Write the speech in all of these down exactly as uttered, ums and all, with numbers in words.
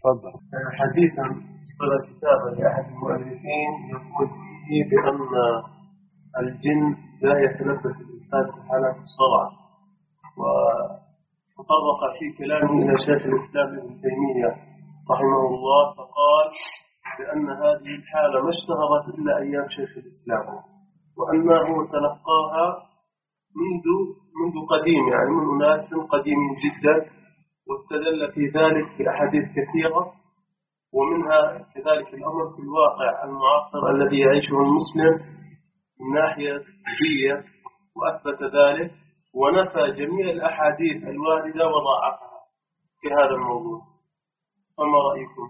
تفضل. حديثا صدر كتابا لأحد المؤلفين يقول فيه بأن الجن لا يتلبس الإنسان في حالة الصرع، وتطرق في كلامه إلى شيخ الإسلام ابن تيمية رحمه الله، فقال بأن هذه الحالة ما اشتهرت إلا أيام شيخ الإسلام، وأنه تلقاها منذ منذ قديم، يعني من أناس قديم جدا، واستدل في ذلك بأحاديث كثيرة، ومنها كذلك الأمر في الواقع المعاصر الذي يعيشه المسلم من ناحية طبية، وأثبت ذلك ونفى جميع الأحاديث الواردة وضاعفها في هذا الموضوع. فما رأيكم؟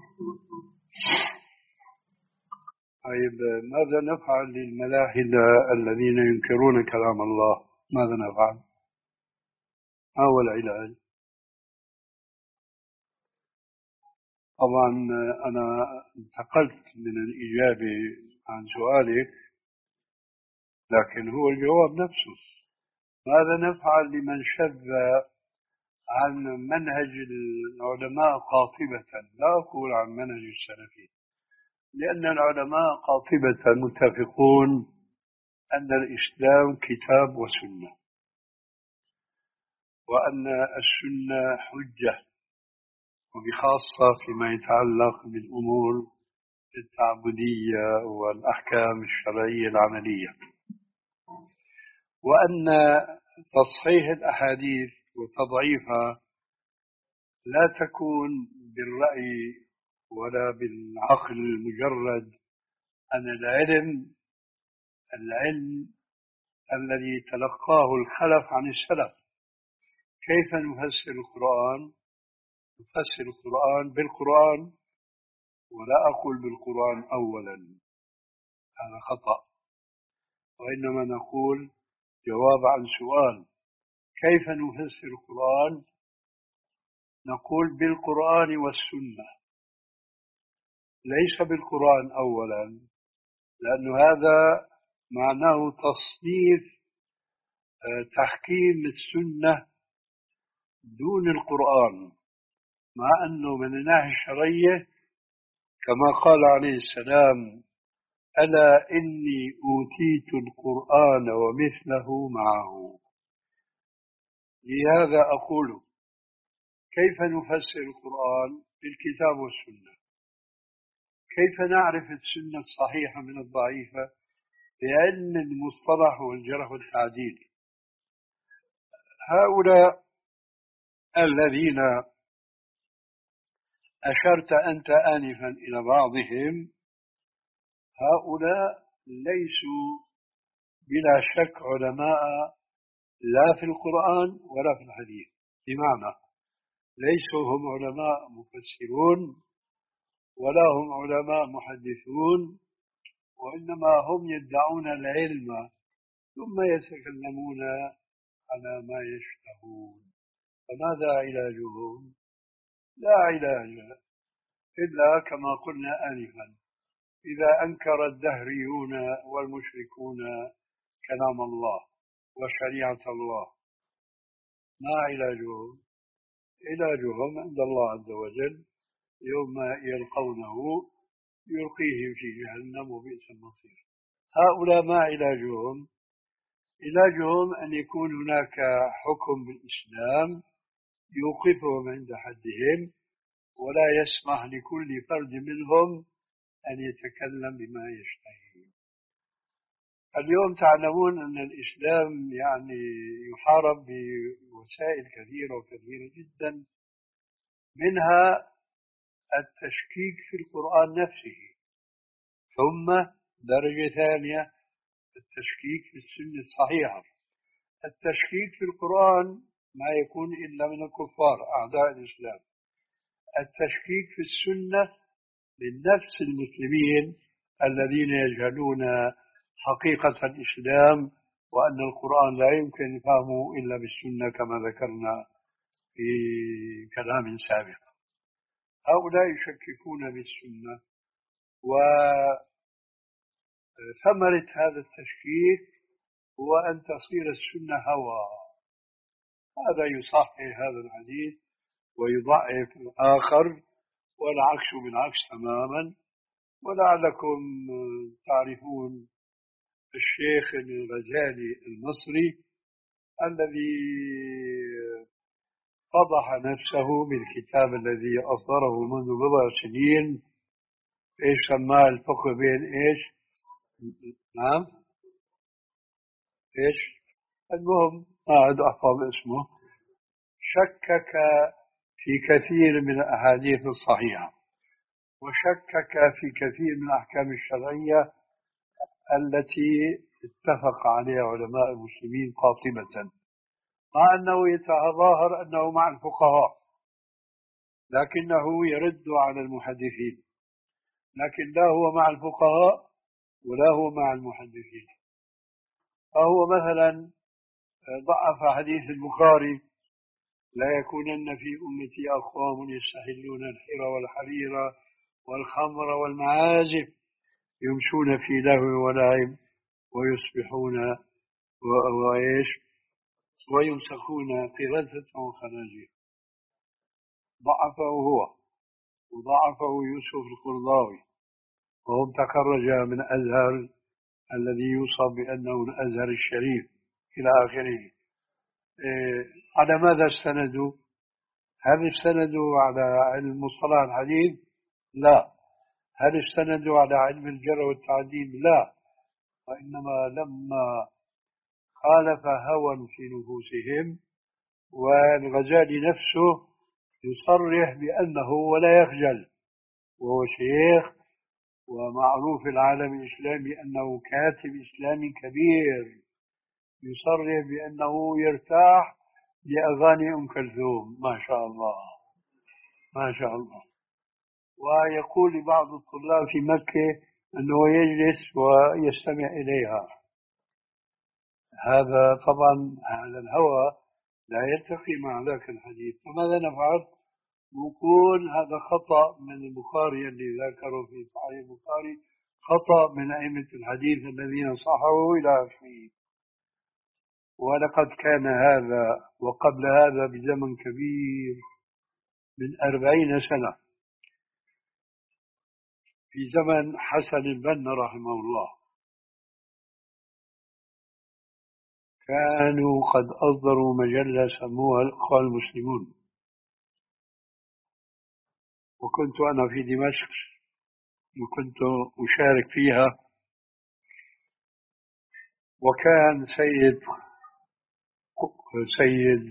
طيب، ماذا نفعل للملاحدة الذين ينكرون كلام الله؟ ماذا نفعل؟ ما هو العلاج؟ طبعا أنا انتقلت من الإجابة عن سؤالك، لكن هو الجواب نفسه. ماذا نفعل لمن شذ عن منهج العلماء قاطبة؟ لا أقول عن منهج السلفي، لأن العلماء قاطبة متفقون أن الإسلام كتاب وسنة، وأن السنة حجة، وبخاصة فيما يتعلق بالأمور التعبدية والأحكام الشرعية العملية، وأن تصحيح الأحاديث وتضعيفها لا تكون بالرأي ولا بالعقل المجرد، أن العلم العلم الذي تلقاه الخلف عن السلف. كيف نفسر القرآن؟ نفسر القرآن بالقرآن، ولا أقول بالقرآن أولا، هذا خطأ، وإنما نقول جواب عن سؤال: كيف نفسر القرآن؟ نقول بالقرآن والسنة، ليس بالقرآن أولا، لأن هذا معناه تصنيف تحكيم السنة دون القرآن، مع أنه من الناحية الشرعية كما قال عليه السلام: ألا إني أوتيت القرآن ومثله معه. لهذا أقول: كيف نفسر القرآن؟ بالكتاب والسنة. كيف نعرف السنة الصحيحة من الضعيفة؟ بعلم المصطلح والجرح والتعديل. هؤلاء الذين أشرت أنت آنفا إلى بعضهم، هؤلاء ليسوا بلا شك علماء لا في القرآن ولا في الحديث، بمعنى ليسوا هم علماء مفسرون ولا هم علماء محدثون، وإنما هم يدعون العلم ثم يتكلمون على ما يشتهون. فماذا علاجهم؟ لا علاج إلا كما قلنا آنفا: إذا أنكر الدهريون والمشركون كلام الله وشريعة الله، ما علاجهم؟ علاجهم عند الله عز وجل يوم يلقونه يلقيهم في جهنم وبئس المصير. هؤلاء ما علاجهم؟ علاجهم أن يكون هناك حكم بالإسلام يوقفهم عند حدهم، ولا يسمح لكل فرد منهم أن يتكلم بما يشتهي. اليوم تعلمون أن الإسلام يعني يحارب بوسائل كثيرة وكثيرة جدا، منها التشكيك في القرآن نفسه، ثم درجة ثانية التشكيك في السنة الصحيحة. التشكيك في القرآن ما يكون إلا من الكفار أعداء الإسلام. التشكيك في السنة من نفس المسلمين الذين يجهلون حقيقة الإسلام، وأن القرآن لا يمكن فهمه إلا بالسنة كما ذكرنا في كلام سابق. هؤلاء يشككون بالسنة، وثمرة هذا التشكيك هو أن تصير السنة هوى. هذا يصحح هذا الحديث ويضعف الآخر، والعكس بالعكس تماما. ولعلكم تعرفون الشيخ الغزالي المصري الذي فضح نفسه بالكتاب الذي أصدره منذ بضع سنين، إيش سماه؟ الفقه بين إيش؟ نعم إيش؟ المهم ما عاد أحفظ اسمه. شكك في كثير من الأحاديث الصحيحة، وشكك في كثير من الأحكام الشرعية التي اتفق عليها علماء المسلمين قاطبة، مع أنه يتظاهر أنه مع الفقهاء، لكنه يرد على المحدثين، لكن لا هو مع الفقهاء ولا هو مع المحدثين. فهو مثلا ضعف حديث البخاري: لا يكونن في أمتي أقوام يستحلون الحر والحرير والخمر والمعازف يمشون في لهو ولعب ويصبحون وإيش ويمسكون قردة وخنازير. ضعفه هو وضعفه يوسف القرضاوي، وهم تخرج من أزهر الذي يوصف بأنه الأزهر الشريف إلى آخره. إيه على ماذا استندوا؟ هل استندوا على علم مصطلح الحديث؟ لا. هل استندوا على علم الجر والتعديل؟ لا. وإنما لما خالف هوى في نفوسهم، والغزالي نفسه يصرح بأنه ولا يخجل، وهو شيخ ومعروف العالم الإسلامي أنه كاتب إسلامي كبير، يصرح بأنه يرتاح لأغاني أم كلثوم، ما شاء الله ما شاء الله. ويقول لبعض الطلاب في مكة أنه يجلس ويستمع إليها. هذا طبعا هذا الهوى لا يلتقي مع ذاك الحديث. فماذا نفعل؟ نقول هذا خطأ من البخاري اللي ذكره في صحيح البخاري، خطأ من أئمة الحديث الذين صححوا إلى آخره. ولقد كان هذا وقبل هذا بزمن كبير من أربعين سنة، في زمن حسن البنا رحمه الله، كانوا قد أصدروا مجلة سموها الإخوان المسلمون، وكنت أنا في دمشق وكنت أشارك فيها. وكان سيد سيد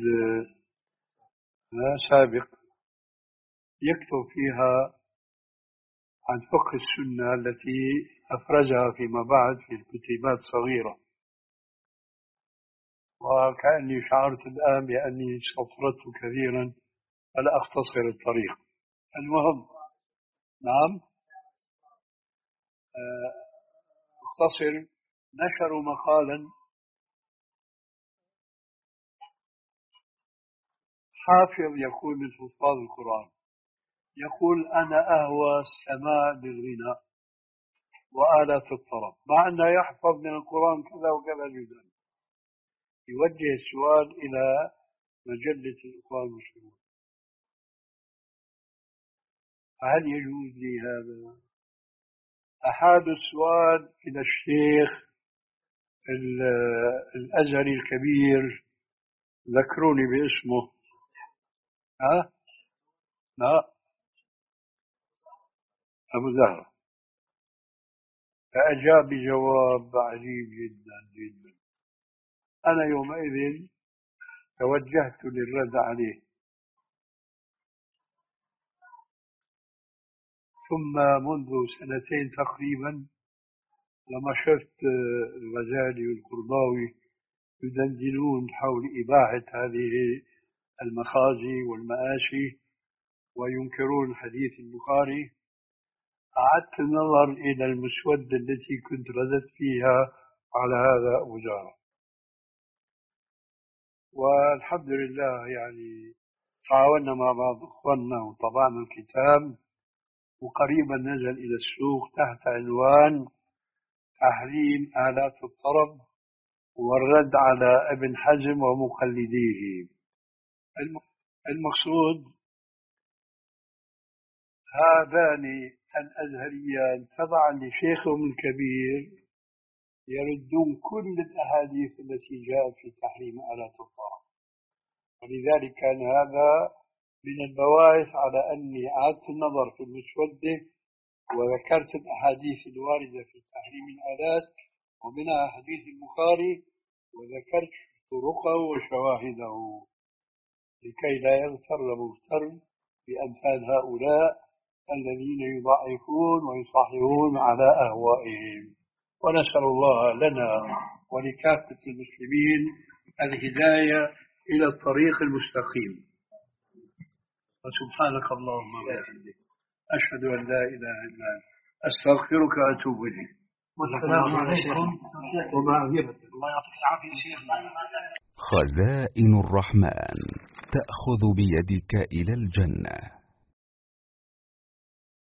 سابق يكتب فيها عن فقه السنة التي أفرزها فيما بعد في كتيبات صغيرة، وكأني شعرت الآن بأني سطرت كثيرا فلا أختصر الطريق. المهم نعم أختصر. نشروا مقالا حافظ يقول من حفاظ القرآن، يقول أنا أهوى السماء للغناء وآلات الطرب، مع أنه يحفظ من القرآن كذا وكذا جدا. يوجه السؤال إلى مجلة الإخوان المسلمون: هل يجوز لي هذا؟ أحاد السؤال إلى الشيخ الأزهري الكبير، ذكروني باسمه. ها؟ لا، أبو زهرة. فأجاب بجواب عجيب جدا جدا. أنا يومئذ توجهت للرد عليه، ثم منذ سنتين تقريبا لما شفت الغزالي والقرضاوي يدندنون حول إباحة هذه المخازي والمآشي وينكرون حديث البخاري، أعدت النظر إلى المسودة التي كنت رددت فيها على هذا أبو زهرة. والحمد لله يعني تعاوننا مع بعض إخواننا وطبعنا الكتاب، وقريبا نزل إلى السوق تحت عنوان تحريم آلات الطرب والرد على ابن حزم ومقلديه. المقصود هذان الأزهريان تبعا لشيخهم الكبير يردون كل الأحاديث التي جاءت في تحريم آلات الطعام، ولذلك كان هذا من البواعث على أني أعدت النظر في المسودة وذكرت الأحاديث الواردة في تحريم الآلات ومنها حديث البخاري، وذكرت طرقه وشواهده لكي لا يغتر مغتر بأمثال هؤلاء الذين يضعفون ويصححون على أهوائهم. ونسأل الله لنا ولكافة المسلمين الهداية إلى الطريق المستقيم. وسبحانك اللهم وبحمدك أشهد أن لا إله إلا أنت أستغفرك وأتوب إليك. والسلام عليكم وما الله يعطيك العافية شيخنا. خزائن الرحمن تأخذ بيدك إلى الجنة.